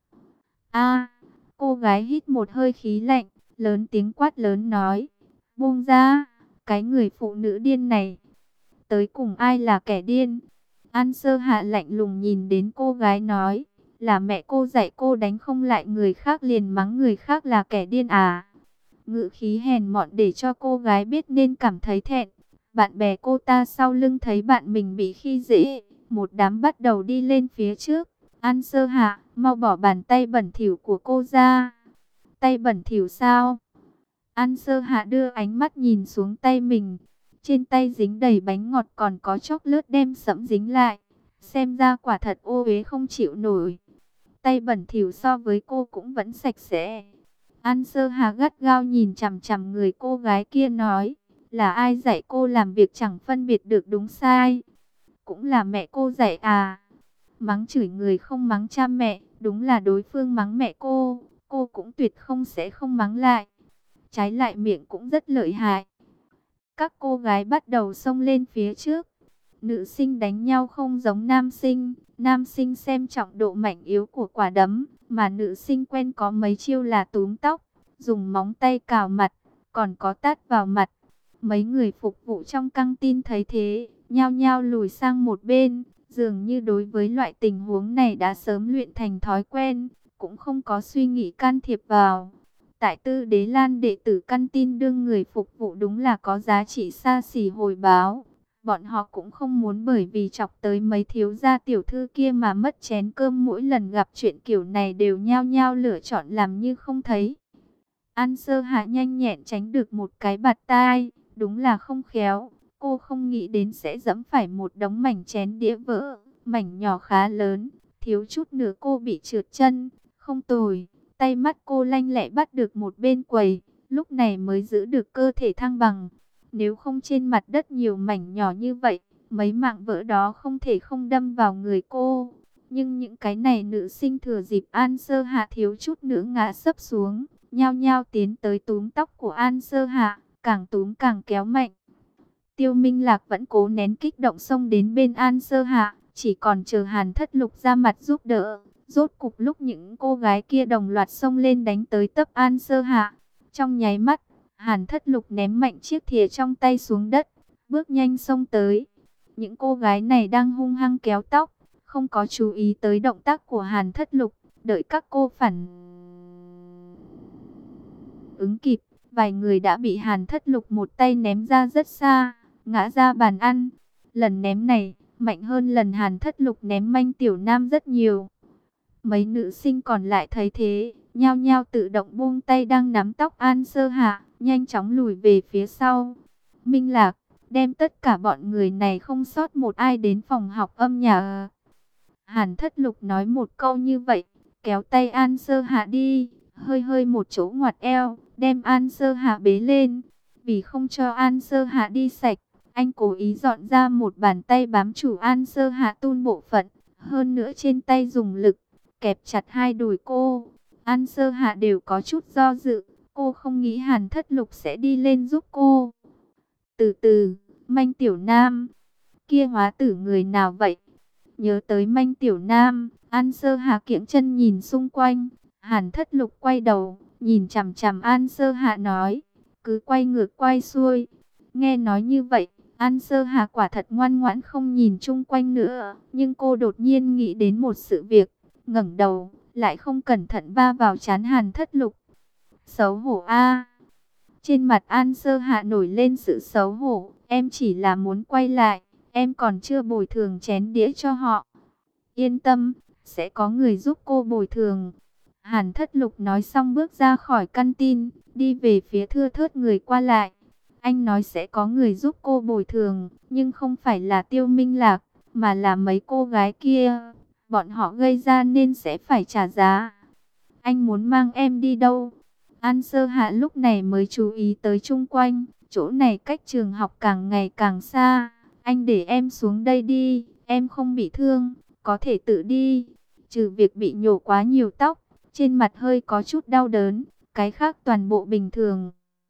A, cô gái hít một hơi khí lạnh, lớn tiếng quát lớn nói, buông ra, cái người phụ nữ điên này, tới cùng ai là kẻ điên? An Sơ Hạ lạnh lùng nhìn đến cô gái nói, là mẹ cô dạy cô đánh không lại người khác liền mắng người khác là kẻ điên à? Ngữ khí hèn mọn để cho cô gái biết nên cảm thấy thẹn. Bạn bè cô ta sau lưng thấy bạn mình bị khi dễ, một đám bắt đầu đi lên phía trước. An Sơ Hạ, mau bỏ bàn tay bẩn thỉu của cô ra. Tay bẩn thỉu sao? An Sơ Hạ đưa ánh mắt nhìn xuống tay mình. Trên tay dính đầy bánh ngọt còn có chóp lướt đem sẫm dính lại. Xem ra quả thật ô uế không chịu nổi. Tay bẩn thỉu so với cô cũng vẫn sạch sẽ. An Sơ Hạ gắt gao nhìn chằm chằm người cô gái kia nói. Là ai dạy cô làm việc chẳng phân biệt được đúng sai? Cũng là mẹ cô dạy à? Mắng chửi người không mắng cha mẹ, đúng là đối phương mắng mẹ cô cũng tuyệt không sẽ không mắng lại. Trái lại miệng cũng rất lợi hại. Các cô gái bắt đầu xông lên phía trước. Nữ sinh đánh nhau không giống nam sinh xem trọng độ mạnh yếu của quả đấm, mà nữ sinh quen có mấy chiêu là túm tóc, dùng móng tay cào mặt, còn có tát vào mặt. Mấy người phục vụ trong căng tin thấy thế, nhao nhao lùi sang một bên. Dường như đối với loại tình huống này đã sớm luyện thành thói quen, cũng không có suy nghĩ can thiệp vào. Tại Tư Đế Lan đệ tử căn tin đương người phục vụ đúng là có giá trị xa xỉ hồi báo. Bọn họ cũng không muốn bởi vì chọc tới mấy thiếu gia tiểu thư kia mà mất chén cơm, mỗi lần gặp chuyện kiểu này đều nhao nhao lựa chọn làm như không thấy. An Sơ Hạ nhanh nhẹn tránh được một cái bạt tai, đúng là không khéo. Cô không nghĩ đến sẽ dẫm phải một đống mảnh chén đĩa vỡ, mảnh nhỏ khá lớn, thiếu chút nữa cô bị trượt chân, không tồi. Tay mắt cô lanh lẹ bắt được một bên quầy, lúc này mới giữ được cơ thể thăng bằng. Nếu không trên mặt đất nhiều mảnh nhỏ như vậy, mấy mảng vỡ đó không thể không đâm vào người cô. Nhưng những cái này nữ sinh thừa dịp An Sơ Hạ thiếu chút nữa ngã sấp xuống, nhao nhao tiến tới túm tóc của An Sơ Hạ, càng túm càng kéo mạnh. Tiêu Minh Lạc vẫn cố nén kích động xông đến bên An Sơ Hạ, chỉ còn chờ Hàn Thất Lục ra mặt giúp đỡ. Rốt cục lúc những cô gái kia đồng loạt xông lên đánh tới tấp An Sơ Hạ, trong nháy mắt, Hàn Thất Lục ném mạnh chiếc thìa trong tay xuống đất, bước nhanh xông tới. Những cô gái này đang hung hăng kéo tóc, không có chú ý tới động tác của Hàn Thất Lục, đợi các cô phản ứng kịp, vài người đã bị Hàn Thất Lục một tay ném ra rất xa, ngã ra bàn ăn. Lần ném này, mạnh hơn lần Hàn Thất Lục ném Manh Tiểu Nam rất nhiều. Mấy nữ sinh còn lại thấy thế, nhao nhao tự động buông tay đang nắm tóc An Sơ Hạ, nhanh chóng lùi về phía sau. Minh Lạc, đem tất cả bọn người này không sót một ai đến phòng học âm nhạc. Hàn Thất Lục nói một câu như vậy, kéo tay An Sơ Hạ đi, hơi hơi một chỗ ngoặt eo, đem An Sơ Hạ bế lên. Vì không cho An Sơ Hạ đi sạch, anh cố ý dọn ra một bàn tay bám chủ An Sơ Hạ tun bộ phận, hơn nữa trên tay dùng lực, kẹp chặt hai đùi cô. An Sơ Hạ đều có chút do dự, cô không nghĩ Hàn Thất Lục sẽ đi lên giúp cô. Từ từ, Manh Tiểu Nam, kia hóa tử người nào vậy? Nhớ tới Manh Tiểu Nam, An Sơ Hạ kiễng chân nhìn xung quanh. Hàn Thất Lục quay đầu, nhìn chằm chằm An Sơ Hạ nói, cứ quay ngược quay xuôi. Nghe nói như vậy, An Sơ Hạ quả thật ngoan ngoãn không nhìn chung quanh nữa. Nhưng cô đột nhiên nghĩ đến một sự việc, ngẩng đầu, lại không cẩn thận va vào trán Hàn Thất Lục. Xấu hổ a! Trên mặt An Sơ Hạ nổi lên sự xấu hổ, em chỉ là muốn quay lại, em còn chưa bồi thường chén đĩa cho họ. Yên tâm, sẽ có người giúp cô bồi thường. Hàn Thất Lục nói xong bước ra khỏi căn tin, đi về phía thưa thớt người qua lại. Anh nói sẽ có người giúp cô bồi thường, nhưng không phải là Tiêu Minh Lạc, mà là mấy cô gái kia. Bọn họ gây ra nên sẽ phải trả giá. Anh muốn mang em đi đâu? An Sơ Hạ lúc này mới chú ý tới chung quanh, chỗ này cách trường học càng ngày càng xa. Anh để em xuống đây đi, em không bị thương, có thể tự đi. Trừ việc bị nhổ quá nhiều tóc, trên mặt hơi có chút đau đớn, cái khác toàn bộ bình thường.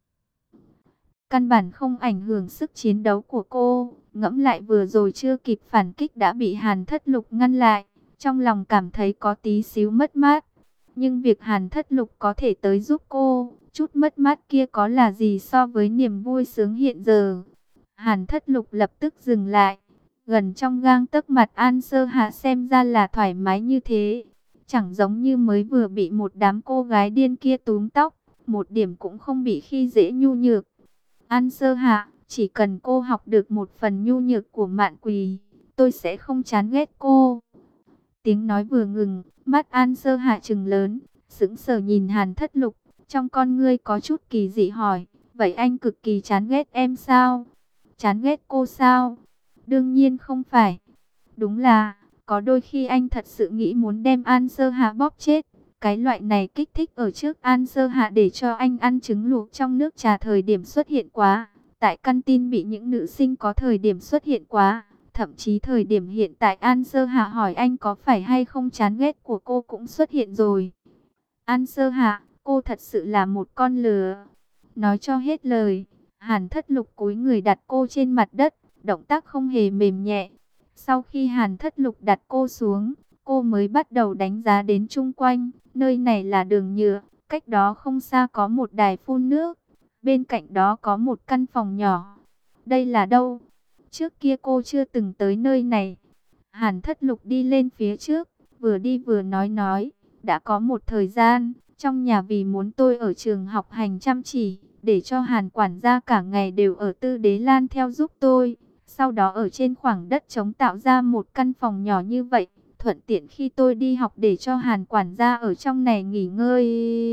Căn bản không ảnh hưởng sức chiến đấu của cô. Ngẫm lại vừa rồi chưa kịp phản kích đã bị Hàn Thất Lục ngăn lại, trong lòng cảm thấy có tí xíu mất mát. Nhưng việc Hàn Thất Lục có thể tới giúp cô, chút mất mát kia có là gì so với niềm vui sướng hiện giờ. Hàn Thất Lục lập tức dừng lại, gần trong gang tấc mặt An Sơ Hạ xem ra là thoải mái như thế. Chẳng giống như mới vừa bị một đám cô gái điên kia túm tóc, một điểm cũng không bị khi dễ nhu nhược. An Sơ Hạ, chỉ cần cô học được một phần nhu nhược của Mạn Quỳ, tôi sẽ không chán ghét cô. Tiếng nói vừa ngừng, mắt An Sơ Hạ trừng lớn, sững sờ nhìn Hàn Thất Lục, trong con ngươi có chút kỳ dị hỏi, vậy anh cực kỳ chán ghét em sao? Chán ghét cô sao? Đương nhiên không phải. Đúng là, có đôi khi anh thật sự nghĩ muốn đem An Sơ Hạ bóp chết. Cái loại này kích thích ở trước An Sơ Hạ để cho anh ăn trứng luộc trong nước trà thời điểm xuất hiện quá. Tại căn tin bị những nữ sinh có thời điểm xuất hiện quá. Thậm chí thời điểm hiện tại An Sơ Hạ hỏi anh có phải hay không chán ghét của cô cũng xuất hiện rồi. An Sơ Hạ, cô thật sự là một con lừa. Nói cho hết lời, Hàn Thất Lục cúi người đặt cô trên mặt đất, động tác không hề mềm nhẹ. Sau khi Hàn Thất Lục đặt cô xuống, cô mới bắt đầu đánh giá đến chung quanh. Nơi này là đường nhựa, cách đó không xa có một đài phun nước. Bên cạnh đó có một căn phòng nhỏ. Đây là đâu? Trước kia cô chưa từng tới nơi này. Hàn Thất Lục đi lên phía trước, vừa đi vừa nói. Đã có một thời gian, trong nhà vì muốn tôi ở trường học hành chăm chỉ, để cho Hàn quản gia cả ngày đều ở Tư Đế Lan theo giúp tôi. Sau đó ở trên khoảng đất trống tạo ra một căn phòng nhỏ như vậy, thuận tiện khi tôi đi học để cho Hàn quản gia ở trong này nghỉ ngơi.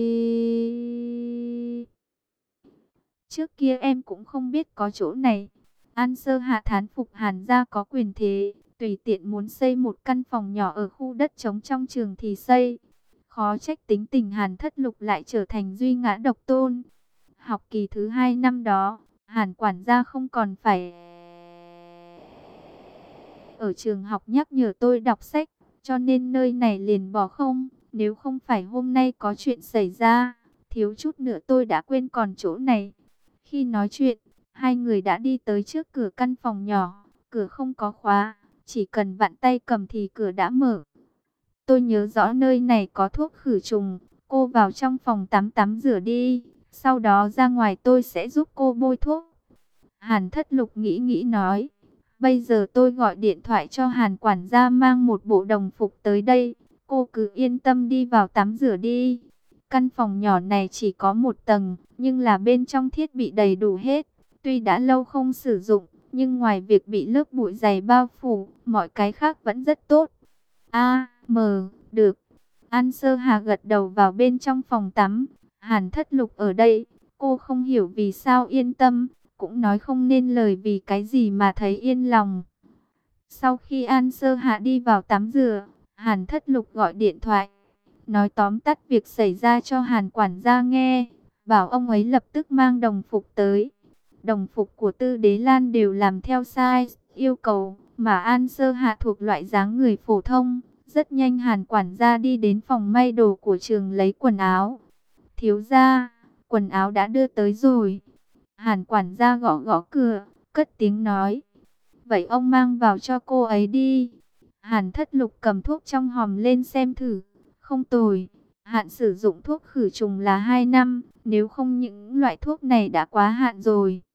Trước kia em cũng không biết có chỗ này. An Sơ Hạ thán phục Hàn gia có quyền thế, tùy tiện muốn xây một căn phòng nhỏ ở khu đất trống trong trường thì xây. Khó trách tính tình Hàn Thất Lục lại trở thành duy ngã độc tôn. Học kỳ thứ 2 năm đó, Hàn quản gia không còn phải ở trường học nhắc nhở tôi đọc sách, cho nên nơi này liền bỏ không. Nếu không phải hôm nay có chuyện xảy ra, thiếu chút nữa tôi đã quên còn chỗ này. Khi nói chuyện, hai người đã đi tới trước cửa căn phòng nhỏ, cửa không có khóa, chỉ cần vặn tay cầm thì cửa đã mở. Tôi nhớ rõ nơi này có thuốc khử trùng, cô vào trong phòng tắm tắm rửa đi, sau đó ra ngoài tôi sẽ giúp cô bôi thuốc. Hàn Thất Lục nghĩ nói, bây giờ tôi gọi điện thoại cho Hàn quản gia mang một bộ đồng phục tới đây, cô cứ yên tâm đi vào tắm rửa đi. Căn phòng nhỏ này chỉ có một tầng, nhưng là bên trong thiết bị đầy đủ hết. Tuy đã lâu không sử dụng, nhưng ngoài việc bị lớp bụi dày bao phủ, mọi cái khác vẫn rất tốt. Được. An Sơ Hà gật đầu vào bên trong phòng tắm. Hàn Thất Lục ở đây, cô không hiểu vì sao yên tâm. cũng nói không nên lời vì cái gì mà thấy yên lòng. Sau khi An Sơ Hạ đi vào tắm rửa, Hàn Thất Lục gọi điện thoại, nói tóm tắt việc xảy ra cho Hàn quản gia nghe, bảo ông ấy lập tức mang đồng phục tới. Đồng phục của Tư Đế Lan đều làm theo size yêu cầu, mà An Sơ Hạ thuộc loại dáng người phổ thông. Rất nhanh Hàn quản gia đi đến phòng may đồ của trường lấy quần áo. Thiếu gia, quần áo đã đưa tới rồi. Hàn quản gia gõ gõ cửa, cất tiếng nói. Vậy ông mang vào cho cô ấy đi. Hàn Thất Lục cầm thuốc trong hòm lên xem thử. Không tồi. Hạn sử dụng thuốc khử trùng là 2 năm. Nếu không những loại thuốc này đã quá hạn rồi.